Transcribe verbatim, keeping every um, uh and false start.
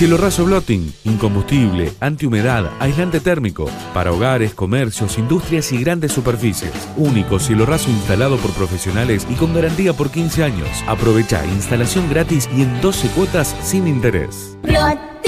Cielo raso blotting, incombustible, antihumedad, aislante térmico, para hogares, comercios, industrias y grandes superficies. Único cielo raso instalado por profesionales y con garantía por quince años. Aprovecha instalación gratis y en doce cuotas sin interés. Blot.